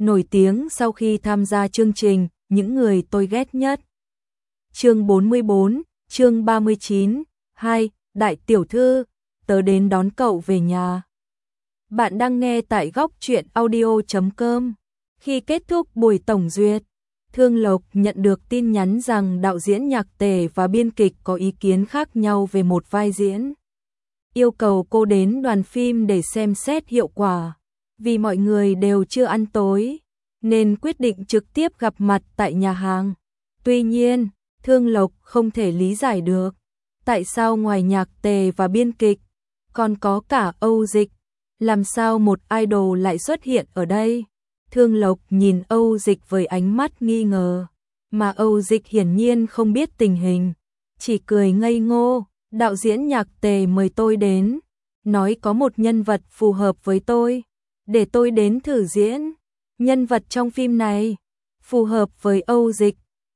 nổi tiếng sau khi tham gia chương trình Những người tôi ghét nhất. Chương 44, chương 39, 2, Đại tiểu thư, tớ đến đón cậu về nhà. Bạn đang nghe tại góc truyện audio.com. Khi kết thúc buổi tổng duyệt, Thương Lộc nhận được tin nhắn rằng đạo diễn Nhạc Tề và biên kịch có ý kiến khác nhau về một vai diễn. Yêu cầu cô đến đoàn phim để xem xét hiệu quả. Vì mọi người đều chưa ăn tối, nên quyết định trực tiếp gặp mặt tại nhà hàng. Tuy nhiên, Thương Lộc không thể lý giải được tại sao ngoài Nhạc Tề và biên kịch, còn có cả Âu Dịch. Làm sao một idol lại xuất hiện ở đây? Thương Lộc nhìn Âu Dịch với ánh mắt nghi ngờ, mà Âu Dịch hiển nhiên không biết tình hình, chỉ cười ngây ngô. Đạo diễn Nhạc Tề mời tôi đến, nói có một nhân vật phù hợp với tôi, để tôi đến thử diễn. Nhân vật trong phim này phù hợp với Âu Dịch.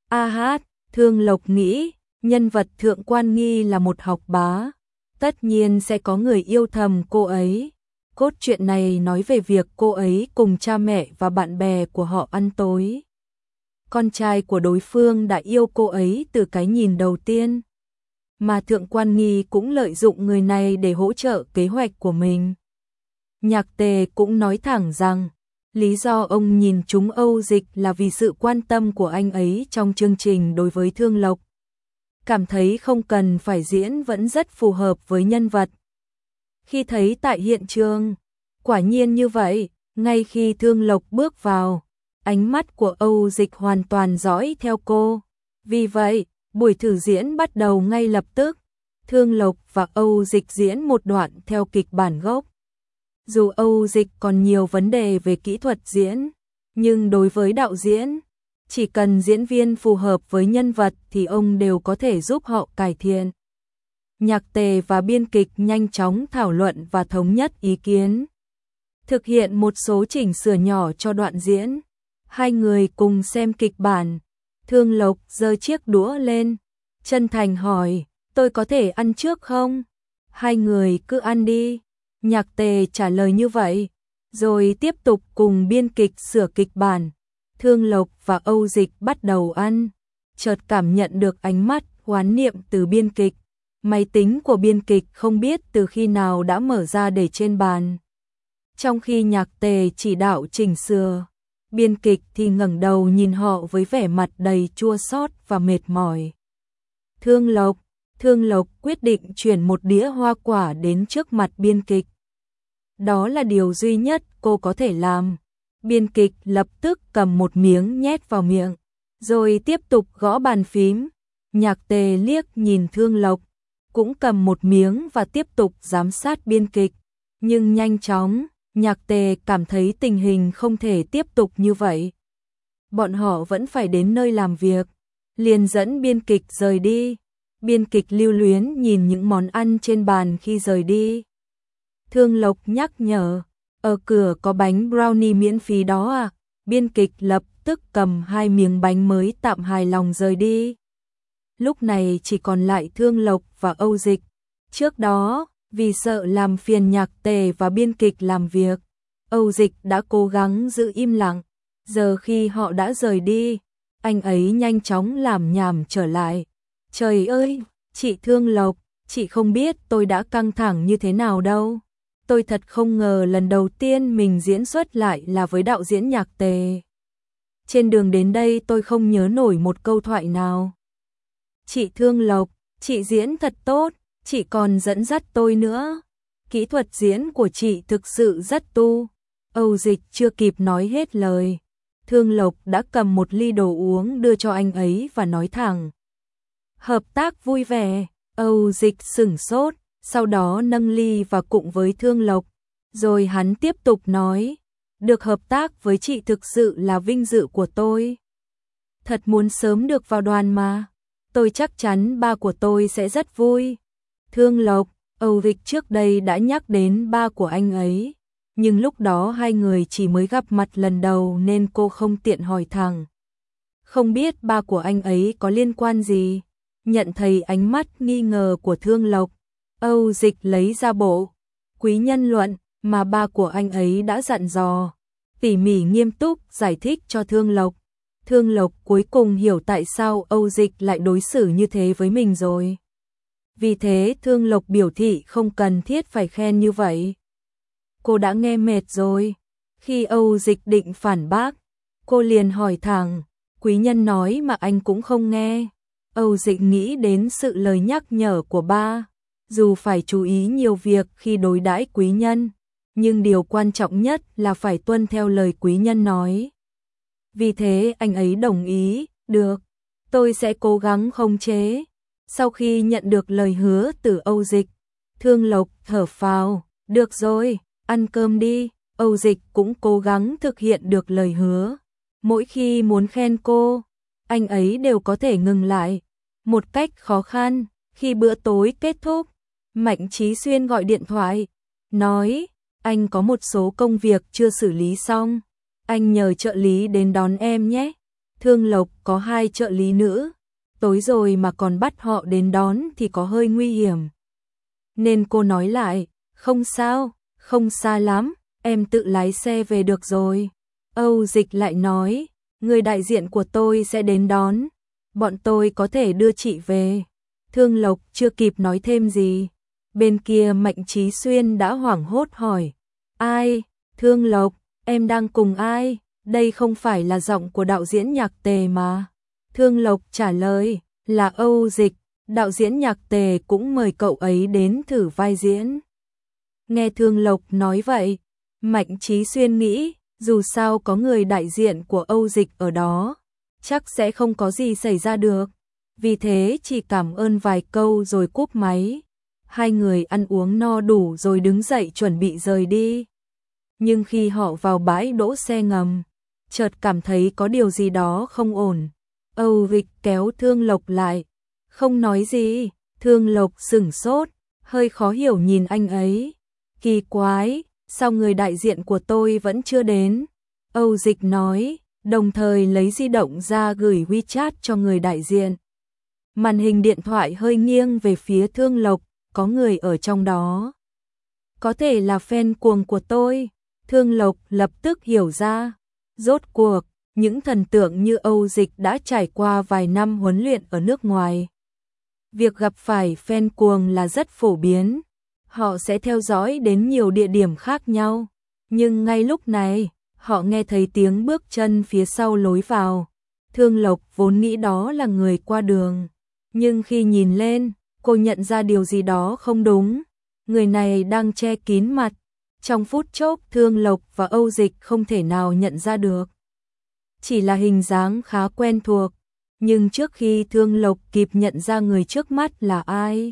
Thương Lộc nghĩ, nhân vật Thượng Quan Nghi là một học bá, tất nhiên sẽ có người yêu thầm cô ấy. Cốt truyện này nói về việc cô ấy cùng cha mẹ và bạn bè của họ ăn tối. Con trai của đối phương đã yêu cô ấy từ cái nhìn đầu tiên, mà Thượng Quan Nghi cũng lợi dụng người này để hỗ trợ kế hoạch của mình. Nhạc Tề cũng nói thẳng rằng, lý do ông nhìn trúng Âu Dịch là vì sự quan tâm của anh ấy trong chương trình đối với Thương Lộc. Cảm thấy không cần phải diễn vẫn rất phù hợp với nhân vật. Khi thấy tại hiện trường, quả nhiên như vậy, ngay khi Thương Lộc bước vào, ánh mắt của Âu Dịch hoàn toàn dõi theo cô. Vì vậy, buổi thử diễn bắt đầu ngay lập tức. Thương Lộc và Âu Dịch diễn một đoạn theo kịch bản gốc. Dù Âu Dịch còn nhiều vấn đề về kỹ thuật diễn, nhưng đối với đạo diễn, chỉ cần diễn viên phù hợp với nhân vật thì ông đều có thể giúp họ cải thiện. Nhạc Tề và biên kịch nhanh chóng thảo luận và thống nhất ý kiến, thực hiện một số chỉnh sửa nhỏ cho đoạn diễn. Hai người cùng xem kịch bản. Thương Lộc giơ chiếc đũa lên, chân thành hỏi, tôi có thể ăn trước không? Hai người cứ ăn đi. Nhạc Tề trả lời như vậy, rồi tiếp tục cùng biên kịch sửa kịch bản. Thương Lộc và Âu Dịch bắt đầu ăn, chợt cảm nhận được ánh mắt oán niệm từ biên kịch. Máy tính của biên kịch không biết từ khi nào đã mở ra để trên bàn. Trong khi Nhạc Tề chỉ đạo chỉnh sửa, biên kịch thì ngẩng đầu nhìn họ với vẻ mặt đầy chua xót và mệt mỏi. Thương Lộc quyết định chuyển một đĩa hoa quả đến trước mặt biên kịch. Đó là điều duy nhất cô có thể làm. Biên kịch lập tức cầm một miếng nhét vào miệng, rồi tiếp tục gõ bàn phím. Nhạc Tề liếc nhìn Thương Lộc, cũng cầm một miếng và tiếp tục giám sát biên kịch. Nhưng nhanh chóng, Nhạc Tề cảm thấy tình hình không thể tiếp tục như vậy. Bọn họ vẫn phải đến nơi làm việc, liền dẫn biên kịch rời đi. Biên kịch lưu luyến nhìn những món ăn trên bàn khi rời đi. Thương Lộc nhắc nhở, ở cửa có bánh brownie miễn phí đó à? Biên kịch lập tức cầm 2 miếng bánh mới tạm hài lòng rời đi. Lúc này chỉ còn lại Thương Lộc và Âu Dịch. Trước đó, vì sợ làm phiền Nhạc Tề và biên kịch làm việc, Âu Dịch đã cố gắng giữ im lặng. Giờ khi họ đã rời đi, anh ấy nhanh chóng làm nhảm trở lại. Trời ơi, chị Thương Lộc, chị không biết tôi đã căng thẳng như thế nào đâu. Tôi thật không ngờ lần đầu tiên mình diễn xuất lại là với đạo diễn Nhạc Tề. Trên đường đến đây tôi không nhớ nổi một câu thoại nào. Chị Thương Lộc, chị diễn thật tốt, chị còn dẫn dắt tôi nữa. Kỹ thuật diễn của chị thực sự rất tu. Âu Dịch chưa kịp nói hết lời, Thương Lộc đã cầm một ly đồ uống đưa cho anh ấy và nói thẳng. Hợp tác vui vẻ. Âu Dịch sửng sốt, sau đó nâng ly và cụng với Thương Lộc. Rồi hắn tiếp tục nói, được hợp tác với chị thực sự là vinh dự của tôi. Thật muốn sớm được vào đoàn mà. Tôi chắc chắn ba của tôi sẽ rất vui. Thương Lộc, Âu Dịch trước đây đã nhắc đến ba của anh ấy, nhưng lúc đó hai người chỉ mới gặp mặt lần đầu nên cô không tiện hỏi thẳng. Không biết ba của anh ấy có liên quan gì. Nhận thấy ánh mắt nghi ngờ của Thương Lộc, Âu Dịch lấy ra bộ quý nhân luận mà ba của anh ấy đã dặn dò. tỉ mỉ nghiêm túc giải thích cho Thương Lộc. Thương Lộc cuối cùng hiểu tại sao Âu Dịch lại đối xử như thế với mình rồi. Vì thế Thương Lộc biểu thị không cần thiết phải khen như vậy. Cô đã nghe mệt rồi. Khi Âu Dịch định phản bác, cô liền hỏi thẳng, quý nhân nói mà anh cũng không nghe. Âu Dịch nghĩ đến sự lời nhắc nhở của ba, dù phải chú ý nhiều việc khi đối đãi quý nhân, nhưng điều quan trọng nhất là phải tuân theo lời quý nhân nói. Vì thế anh ấy đồng ý, được, tôi sẽ cố gắng khống chế. Sau khi nhận được lời hứa từ Âu Dịch, Thương Lộc thở phào, được rồi, ăn cơm đi. Âu Dịch cũng cố gắng thực hiện được lời hứa. Mỗi khi muốn khen cô, anh ấy đều có thể ngừng lại. Một cách khó khăn, khi bữa tối kết thúc, Mạnh Chí Xuyên gọi điện thoại, nói, anh có một số công việc chưa xử lý xong, anh nhờ trợ lý đến đón em nhé. Thương Lộc có 2 trợ lý nữ, tối rồi mà còn bắt họ đến đón thì có hơi nguy hiểm. Nên cô nói lại, không sao, không xa lắm, em tự lái xe về được rồi. Âu Dịch lại nói, người đại diện của tôi sẽ đến đón, bọn tôi có thể đưa chị về. Thương Lộc chưa kịp nói thêm gì, bên kia Mạnh Chí Xuyên đã hoảng hốt hỏi, ai? Thương Lộc, em đang cùng ai? Đây không phải là giọng của đạo diễn Nhạc Tề mà. Thương Lộc trả lời, là Âu Dịch, đạo diễn Nhạc Tề cũng mời cậu ấy đến thử vai diễn. Nghe Thương Lộc nói vậy, Mạnh Chí Xuyên nghĩ, dù sao có người đại diện của Âu Dịch ở đó, chắc sẽ không có gì xảy ra được. Vì thế chỉ cảm ơn vài câu rồi cúp máy. Hai người ăn uống no đủ rồi đứng dậy chuẩn bị rời đi. Nhưng khi họ vào bãi đỗ xe ngầm, chợt cảm thấy có điều gì đó không ổn. Âu Dịch kéo Thương Lộc lại, không nói gì. Thương Lộc sửng sốt, hơi khó hiểu nhìn anh ấy. Kỳ quái, sao người đại diện của tôi vẫn chưa đến? Âu Dịch nói, đồng thời lấy di động ra gửi WeChat cho người đại diện. Màn hình điện thoại hơi nghiêng về phía Thương Lộc, có người ở trong đó. Có thể là fan cuồng của tôi. Thương Lộc lập tức hiểu ra. Rốt cuộc, những thần tượng như Âu Dịch đã trải qua vài năm huấn luyện ở nước ngoài. Việc gặp phải fan cuồng là rất phổ biến. Họ sẽ theo dõi đến nhiều địa điểm khác nhau. Nhưng ngay lúc này, họ nghe thấy tiếng bước chân phía sau lối vào. Thương Lộc vốn nghĩ đó là người qua đường. Nhưng khi nhìn lên, cô nhận ra điều gì đó không đúng. Người này đang che kín mặt. Trong phút chốc Thương Lộc và Âu Dịch không thể nào nhận ra được. Chỉ là hình dáng khá quen thuộc. Nhưng trước khi Thương Lộc kịp nhận ra người trước mắt là ai,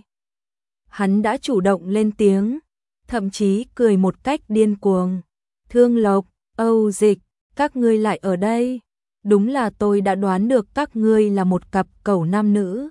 hắn đã chủ động lên tiếng, thậm chí cười một cách điên cuồng. Thương Lộc, Âu Dịch, các ngươi lại ở đây. Đúng là tôi đã đoán được các ngươi là một cặp cẩu nam nữ.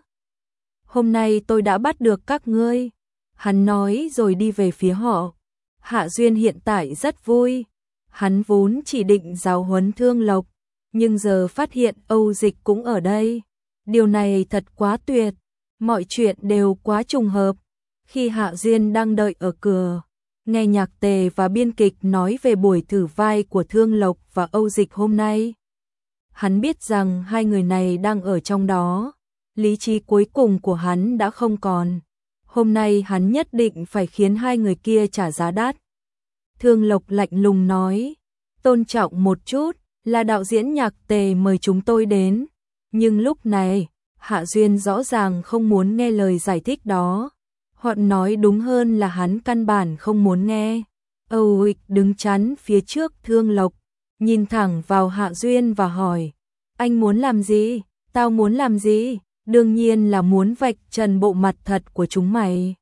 Hôm nay tôi đã bắt được các ngươi. Hắn nói rồi đi về phía họ. Hạ Duyên hiện tại rất vui. Hắn vốn chỉ định giáo huấn Thương Lộc, nhưng giờ phát hiện Âu Dịch cũng ở đây. Điều này thật quá tuyệt. Mọi chuyện đều quá trùng hợp. Khi Hạ Duyên đang đợi ở cửa, nghe Nhạc Tề và biên kịch nói về buổi thử vai của Thương Lộc và Âu Dịch hôm nay, hắn biết rằng hai người này đang ở trong đó. Lý trí cuối cùng của hắn đã không còn. Hôm nay hắn nhất định phải khiến hai người kia trả giá đắt. Thương Lộc lạnh lùng nói, tôn trọng một chút, là đạo diễn Nhạc Tề mời chúng tôi đến. Nhưng lúc này, Hạ Duyên rõ ràng không muốn nghe lời giải thích đó. Hoặc nói đúng hơn là hắn căn bản không muốn nghe. Âu Dịch đứng chắn phía trước Thương Lộc, nhìn thẳng vào Hạ Duyên và hỏi, anh muốn làm gì? Tao muốn làm gì? Đương nhiên là muốn vạch trần bộ mặt thật của chúng mày.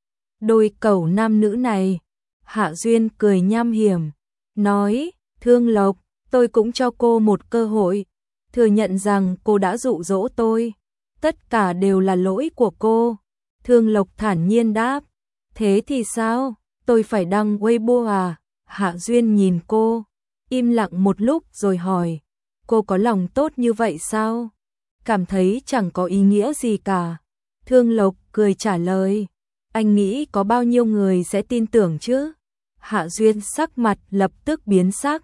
Đôi cẩu nam nữ này. Hạ Duyên cười nham hiểm, nói, Thương Lộc, tôi cũng cho cô một cơ hội. Thừa nhận rằng cô đã dụ dỗ tôi. Tất cả đều là lỗi của cô. Thương Lộc thản nhiên đáp, thế thì sao? Tôi phải đăng Weibo à? Hạ Duyên nhìn cô, im lặng một lúc rồi hỏi, cô có lòng tốt như vậy sao? Cảm thấy chẳng có ý nghĩa gì cả. Thương Lộc cười trả lời, anh nghĩ có bao nhiêu người sẽ tin tưởng chứ? Hạ Duyên sắc mặt lập tức biến sắc,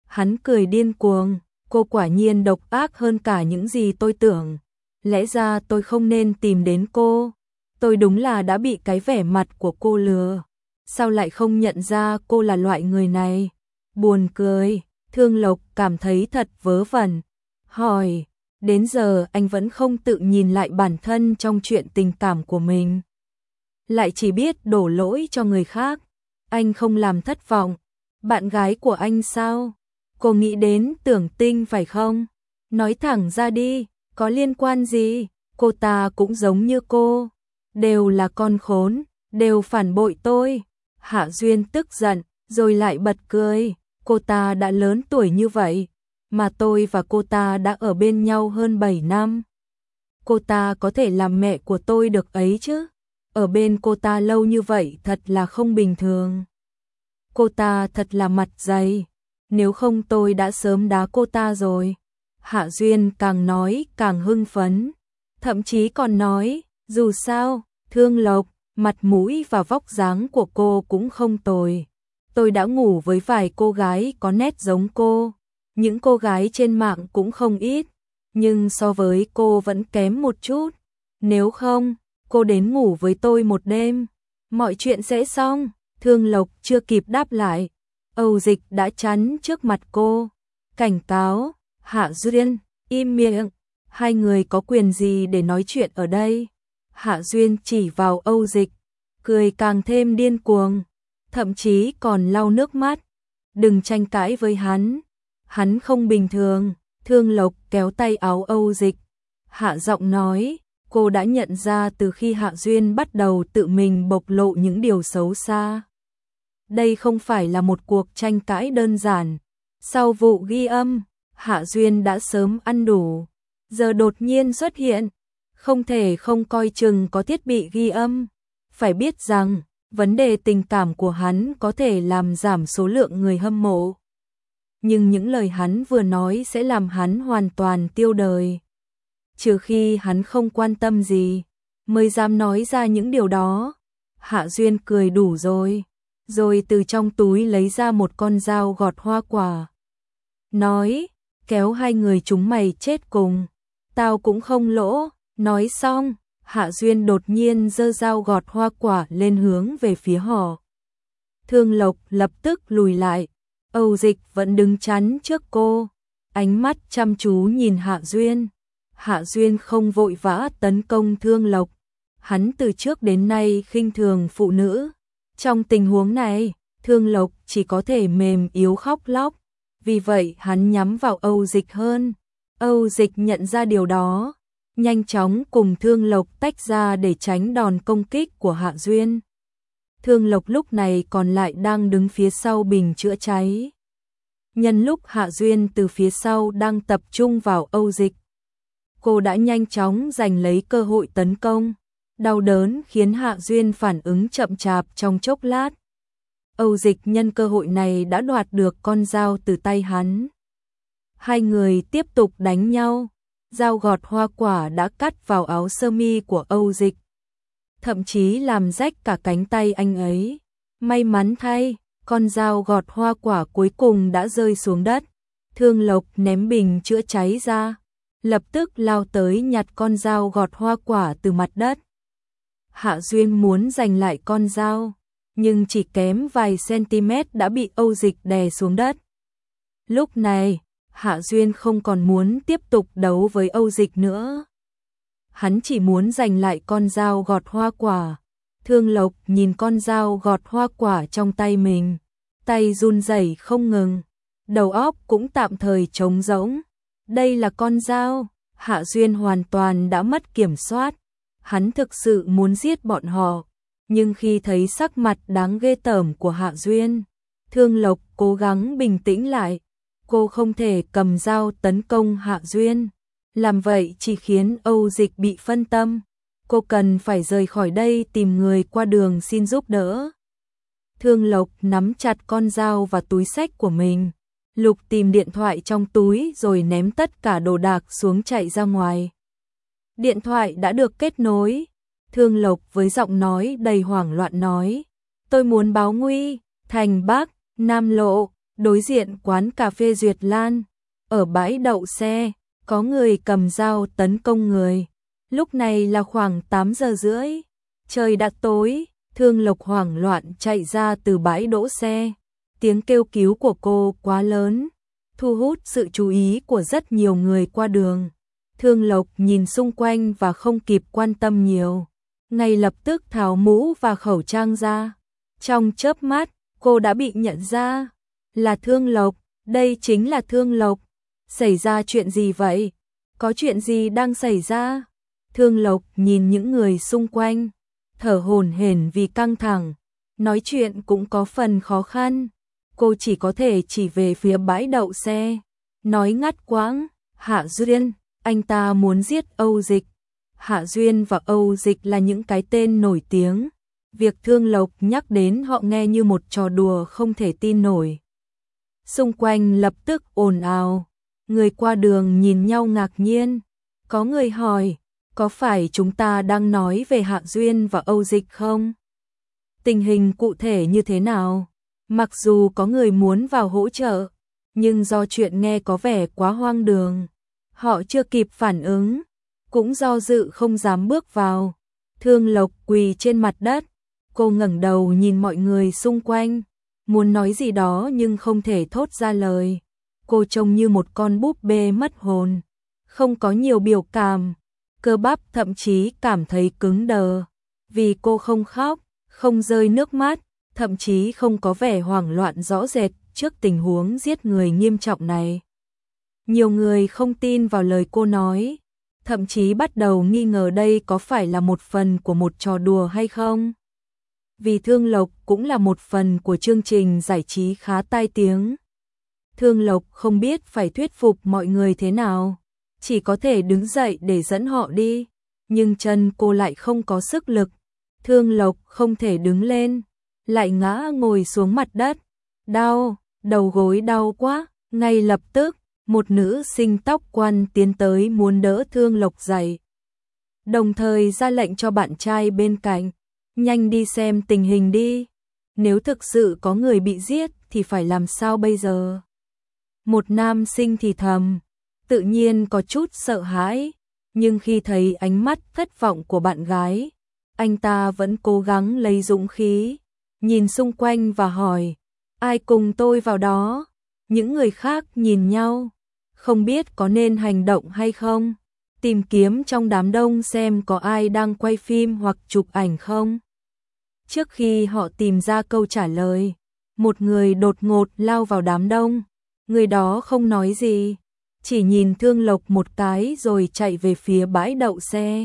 Hắn cười điên cuồng, cô quả nhiên độc ác hơn cả những gì tôi tưởng. Lẽ ra tôi không nên tìm đến cô. Tôi đúng là đã bị cái vẻ mặt của cô lừa. Sao lại không nhận ra cô là loại người này? Buồn cười, Thương Lộc cảm thấy thật vớ vẩn. Hỏi, đến giờ anh vẫn không tự nhìn lại bản thân trong chuyện tình cảm của mình. Lại chỉ biết đổ lỗi cho người khác. Anh không làm thất vọng. Bạn gái của anh sao? Cô nghĩ đến Tưởng Tinh phải không? Nói thẳng ra đi, có liên quan gì? Cô ta cũng giống như cô. Đều là con khốn, đều phản bội tôi. Hạ Duyên tức giận, rồi lại bật cười. Cô ta đã lớn tuổi như vậy, mà tôi và cô ta đã ở bên nhau hơn 7 năm. Cô ta có thể làm mẹ của tôi được ấy chứ? Ở bên cô ta lâu như vậy thật là không bình thường. Cô ta thật là mặt dày. Nếu không tôi đã sớm đá cô ta rồi. Hạ Duyên càng nói càng hưng phấn. Thậm chí còn nói, dù sao, Thương Lộc, mặt mũi và vóc dáng của cô cũng không tồi. Tôi đã ngủ với vài cô gái có nét giống cô. Những cô gái trên mạng cũng không ít. Nhưng so với cô vẫn kém một chút. Nếu không, cô đến ngủ với tôi một đêm. Mọi chuyện sẽ xong. Thương Lộc chưa kịp đáp lại. Âu Dịch đã chắn trước mặt cô. Cảnh cáo, Hạ Duyên, im miệng. Hai người có quyền gì để nói chuyện ở đây? Hạ Duyên chỉ vào Âu Dịch, cười càng thêm điên cuồng, thậm chí còn lau nước mắt. Đừng tranh cãi với hắn không bình thường. Thương Lộc kéo tay áo Âu Dịch, hạ giọng nói, cô đã nhận ra từ khi Hạ Duyên bắt đầu tự mình bộc lộ những điều xấu xa. Đây không phải là một cuộc tranh cãi đơn giản. Sau vụ ghi âm, Hạ Duyên đã sớm ăn đủ, giờ đột nhiên xuất hiện, không thể không coi chừng có thiết bị ghi âm. Phải biết rằng, vấn đề tình cảm của hắn có thể làm giảm số lượng người hâm mộ. Nhưng những lời hắn vừa nói sẽ làm hắn hoàn toàn tiêu đời. Trừ khi hắn không quan tâm gì, mới dám nói ra những điều đó. Hạ Duyên cười đủ rồi từ trong túi lấy ra một con dao gọt hoa quả. Nói, kéo hai người chúng mày chết cùng, tao cũng không lỗ. Nói xong, Hạ Duyên đột nhiên giơ dao gọt hoa quả lên hướng về phía họ. Thương Lộc lập tức lùi lại, Âu Dịch vẫn đứng chắn trước cô, ánh mắt chăm chú nhìn Hạ Duyên. Hạ Duyên không vội vã tấn công Thương Lộc, hắn từ trước đến nay khinh thường phụ nữ. Trong tình huống này, Thương Lộc chỉ có thể mềm yếu khóc lóc, vì vậy hắn nhắm vào Âu Dịch hơn. Âu Dịch nhận ra điều đó, nhanh chóng cùng Thương Lộc tách ra để tránh đòn công kích của Hạ Duyên. Thương Lộc lúc này còn lại đang đứng phía sau bình chữa cháy. Nhân lúc Hạ Duyên từ phía sau đang tập trung vào Âu Dịch, cô đã nhanh chóng giành lấy cơ hội tấn công. Đau đớn khiến Hạ Duyên phản ứng chậm chạp trong chốc lát. Âu Dịch nhân cơ hội này đã đoạt được con dao từ tay hắn. Hai người tiếp tục đánh nhau. Dao gọt hoa quả đã cắt vào áo sơ mi của Âu Dịch, thậm chí làm rách cả cánh tay anh ấy. May mắn thay, con dao gọt hoa quả cuối cùng đã rơi xuống đất. Thương Lộc ném bình chữa cháy ra, lập tức lao tới nhặt con dao gọt hoa quả từ mặt đất. Hạ Duyên muốn giành lại con dao, nhưng chỉ kém vài cm đã bị Âu Dịch đè xuống đất. Lúc này, Hạ Duyên không còn muốn tiếp tục đấu với Âu Dịch nữa. Hắn chỉ muốn giành lại con dao gọt hoa quả. Thương Lộc nhìn con dao gọt hoa quả trong tay mình, tay run rẩy không ngừng, đầu óc cũng tạm thời trống rỗng. Đây là con dao, Hạ Duyên hoàn toàn đã mất kiểm soát. Hắn thực sự muốn giết bọn họ, nhưng khi thấy sắc mặt đáng ghê tởm của Hạ Duyên, Thương Lộc cố gắng bình tĩnh lại. Cô không thể cầm dao tấn công Hạ Duyên, làm vậy chỉ khiến Âu Dịch bị phân tâm. Cô cần phải rời khỏi đây tìm người qua đường xin giúp đỡ. Thương Lộc nắm chặt con dao và túi xách của mình, lục tìm điện thoại trong túi rồi ném tất cả đồ đạc xuống chạy ra ngoài. Điện thoại đã được kết nối. Thương Lộc với giọng nói đầy hoảng loạn nói, tôi muốn báo nguy, thành Bắc, Nam Lộ, đối diện quán cà phê Duyệt Lan, ở bãi đậu xe, có người cầm dao tấn công người. Lúc này là khoảng 8 giờ rưỡi, trời đã tối, Thương Lộc hoảng loạn chạy ra từ bãi đỗ xe. Tiếng kêu cứu của cô quá lớn, thu hút sự chú ý của rất nhiều người qua đường. Thương Lộc nhìn xung quanh và không kịp quan tâm nhiều, ngay lập tức tháo mũ và khẩu trang ra. Trong chớp mắt, cô đã bị nhận ra là Thương Lộc, đây chính là Thương Lộc. Xảy ra chuyện gì vậy? Có chuyện gì đang xảy ra? Thương Lộc nhìn những người xung quanh, thở hổn hển vì căng thẳng, nói chuyện cũng có phần khó khăn. Cô chỉ có thể chỉ về phía bãi đậu xe, nói ngắt quãng, Hạ Duyên, anh ta muốn giết Âu Dịch. Hạ Duyên và Âu Dịch là những cái tên nổi tiếng. Việc Thương Lộc nhắc đến họ nghe như một trò đùa không thể tin nổi. Xung quanh lập tức ồn ào, người qua đường nhìn nhau ngạc nhiên. Có người hỏi, có phải chúng ta đang nói về Hạ Duyên và Âu Dịch không? Tình hình cụ thể như thế nào? Mặc dù có người muốn vào hỗ trợ, nhưng do chuyện nghe có vẻ quá hoang đường, họ chưa kịp phản ứng, cũng do dự không dám bước vào. Thương Lộc quỳ trên mặt đất, cô ngẩng đầu nhìn mọi người xung quanh, muốn nói gì đó nhưng không thể thốt ra lời. Cô trông như một con búp bê mất hồn, không có nhiều biểu cảm, cơ bắp thậm chí cảm thấy cứng đờ, vì cô không khóc, không rơi nước mắt, thậm chí không có vẻ hoảng loạn rõ rệt trước tình huống giết người nghiêm trọng này. Nhiều người không tin vào lời cô nói, thậm chí bắt đầu nghi ngờ đây có phải là một phần của một trò đùa hay không. Vì Thương Lộc cũng là một phần của chương trình giải trí khá tai tiếng. Thương Lộc không biết phải thuyết phục mọi người thế nào, chỉ có thể đứng dậy để dẫn họ đi, nhưng chân cô lại không có sức lực. Thương Lộc không thể đứng lên, lại ngã ngồi xuống mặt đất. Đau, đầu gối đau quá. Ngay lập tức, một nữ sinh tóc quăn tiến tới muốn đỡ Thương Lộc dậy, đồng thời ra lệnh cho bạn trai bên cạnh, nhanh đi xem tình hình đi. Nếu thực sự có người bị giết thì phải làm sao bây giờ? Một nam sinh thì thầm, tự nhiên có chút sợ hãi, nhưng khi thấy ánh mắt thất vọng của bạn gái, anh ta vẫn cố gắng lấy dũng khí, nhìn xung quanh và hỏi, ai cùng tôi vào đó? Những người khác nhìn nhau, không biết có nên hành động hay không, tìm kiếm trong đám đông xem có ai đang quay phim hoặc chụp ảnh không. Trước khi họ tìm ra câu trả lời, một người đột ngột lao vào đám đông, người đó không nói gì, chỉ nhìn Thương Lộc một cái rồi chạy về phía bãi đậu xe.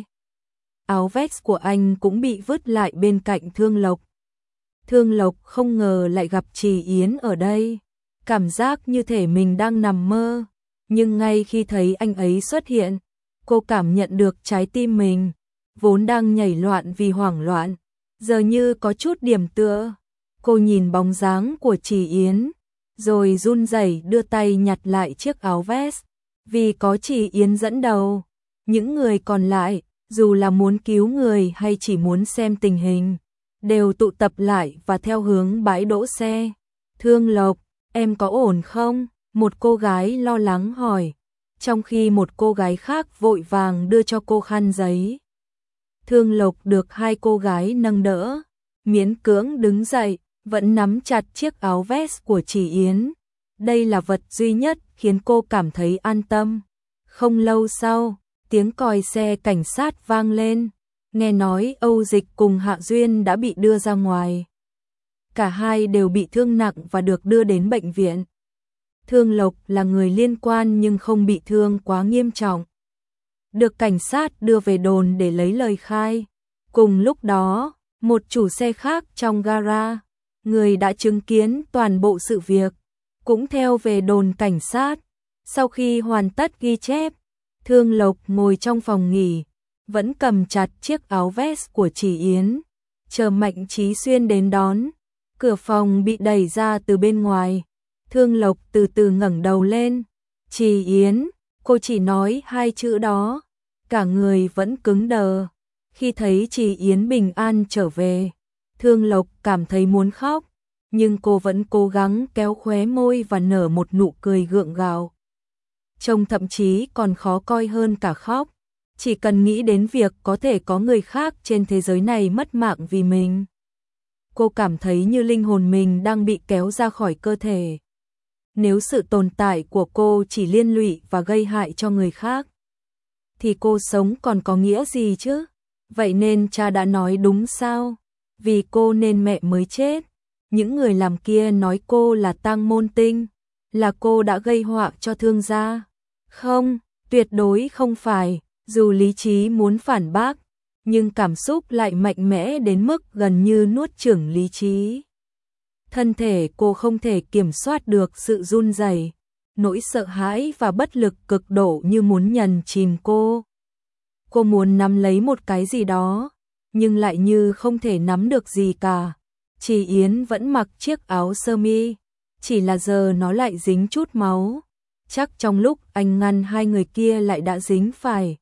Áo vest của anh cũng bị vứt lại bên cạnh Thương Lộc. Thương Lộc không ngờ lại gặp Trì Yến ở đây, cảm giác như thể mình đang nằm mơ, nhưng ngay khi thấy anh ấy xuất hiện, cô cảm nhận được trái tim mình, vốn đang nhảy loạn vì hoảng loạn, giờ như có chút điểm tựa. Cô nhìn bóng dáng của Trì Yến, rồi run rẩy đưa tay nhặt lại chiếc áo vest, vì có Trì Yến dẫn đầu. Những người còn lại, dù là muốn cứu người hay chỉ muốn xem tình hình, đều tụ tập lại và theo hướng bãi đỗ xe. Thương Lộc, em có ổn không? Một cô gái lo lắng hỏi, trong khi một cô gái khác vội vàng đưa cho cô khăn giấy. Thương Lộc được hai cô gái nâng đỡ, miễn cưỡng đứng dậy, vẫn nắm chặt chiếc áo vest của Trì Yến. Đây là vật duy nhất khiến cô cảm thấy an tâm. Không lâu sau, tiếng còi xe cảnh sát vang lên, nghe nói Âu Dịch cùng Hạ Duyên đã bị đưa ra ngoài. Cả hai đều bị thương nặng và được đưa đến bệnh viện. Thương Lộc là người liên quan nhưng không bị thương quá nghiêm trọng, được cảnh sát đưa về đồn để lấy lời khai. Cùng lúc đó, một chủ xe khác trong gara, người đã chứng kiến toàn bộ sự việc, cũng theo về đồn cảnh sát. Sau khi hoàn tất ghi chép, Thương Lộc ngồi trong phòng nghỉ, vẫn cầm chặt chiếc áo vest của Trì Yến, chờ Mạnh Chí Xuyên đến đón. Cửa phòng bị đẩy ra từ bên ngoài. Thương Lộc từ từ ngẩng đầu lên. Trì Yến, cô chỉ nói hai chữ đó, cả người vẫn cứng đờ. Khi thấy Trì Yến bình an trở về, Thương Lộc cảm thấy muốn khóc, nhưng cô vẫn cố gắng kéo khóe môi và nở một nụ cười gượng gạo. Trông thậm chí còn khó coi hơn cả khóc, chỉ cần nghĩ đến việc có thể có người khác trên thế giới này mất mạng vì mình. Cô cảm thấy như linh hồn mình đang bị kéo ra khỏi cơ thể. Nếu sự tồn tại của cô chỉ liên lụy và gây hại cho người khác, thì cô sống còn có nghĩa gì chứ? Vậy nên cha đã nói đúng sao? Vì cô nên mẹ mới chết. Những người làm kia nói cô là tang môn tinh, là cô đã gây họa cho Thương gia. Không, tuyệt đối không phải, dù lý trí muốn phản bác, nhưng cảm xúc lại mạnh mẽ đến mức gần như nuốt chửng lý trí. Thân thể cô không thể kiểm soát được sự run rẩy, nỗi sợ hãi và bất lực cực độ như muốn nhấn chìm cô. Cô muốn nắm lấy một cái gì đó, nhưng lại như không thể nắm được gì cả. Trì Yến vẫn mặc chiếc áo sơ mi, chỉ là giờ nó lại dính chút máu. Chắc trong lúc anh ngăn hai người kia lại đã dính phải.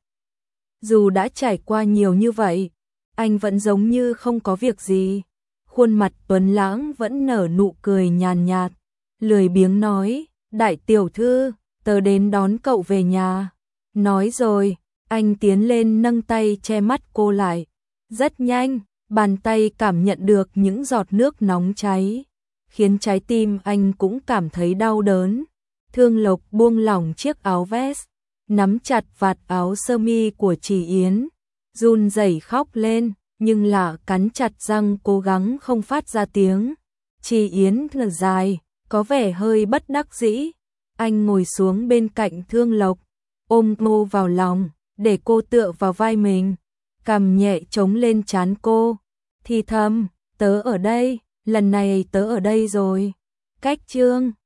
Dù đã trải qua nhiều như vậy, anh vẫn giống như không có việc gì. Khuôn mặt tuấn lãng vẫn nở nụ cười nhàn nhạt, lười biếng nói, đại tiểu thư, tớ đến đón cậu về nhà. Nói rồi, anh tiến lên nâng tay che mắt cô lại. Rất nhanh, bàn tay cảm nhận được những giọt nước nóng cháy, khiến trái tim anh cũng cảm thấy đau đớn. Thương Lộc buông lỏng chiếc áo vest, nắm chặt vạt áo sơ mi của Trì Yến, run rẩy khóc lên, nhưng là cắn chặt răng cố gắng không phát ra tiếng. Trì Yến thở dài, có vẻ hơi bất đắc dĩ. Anh ngồi xuống bên cạnh Thương Lộc, ôm cô vào lòng, để cô tựa vào vai mình, cằm nhẹ chống lên trán cô, thì thầm, tớ ở đây, lần này tớ ở đây rồi. Cách chương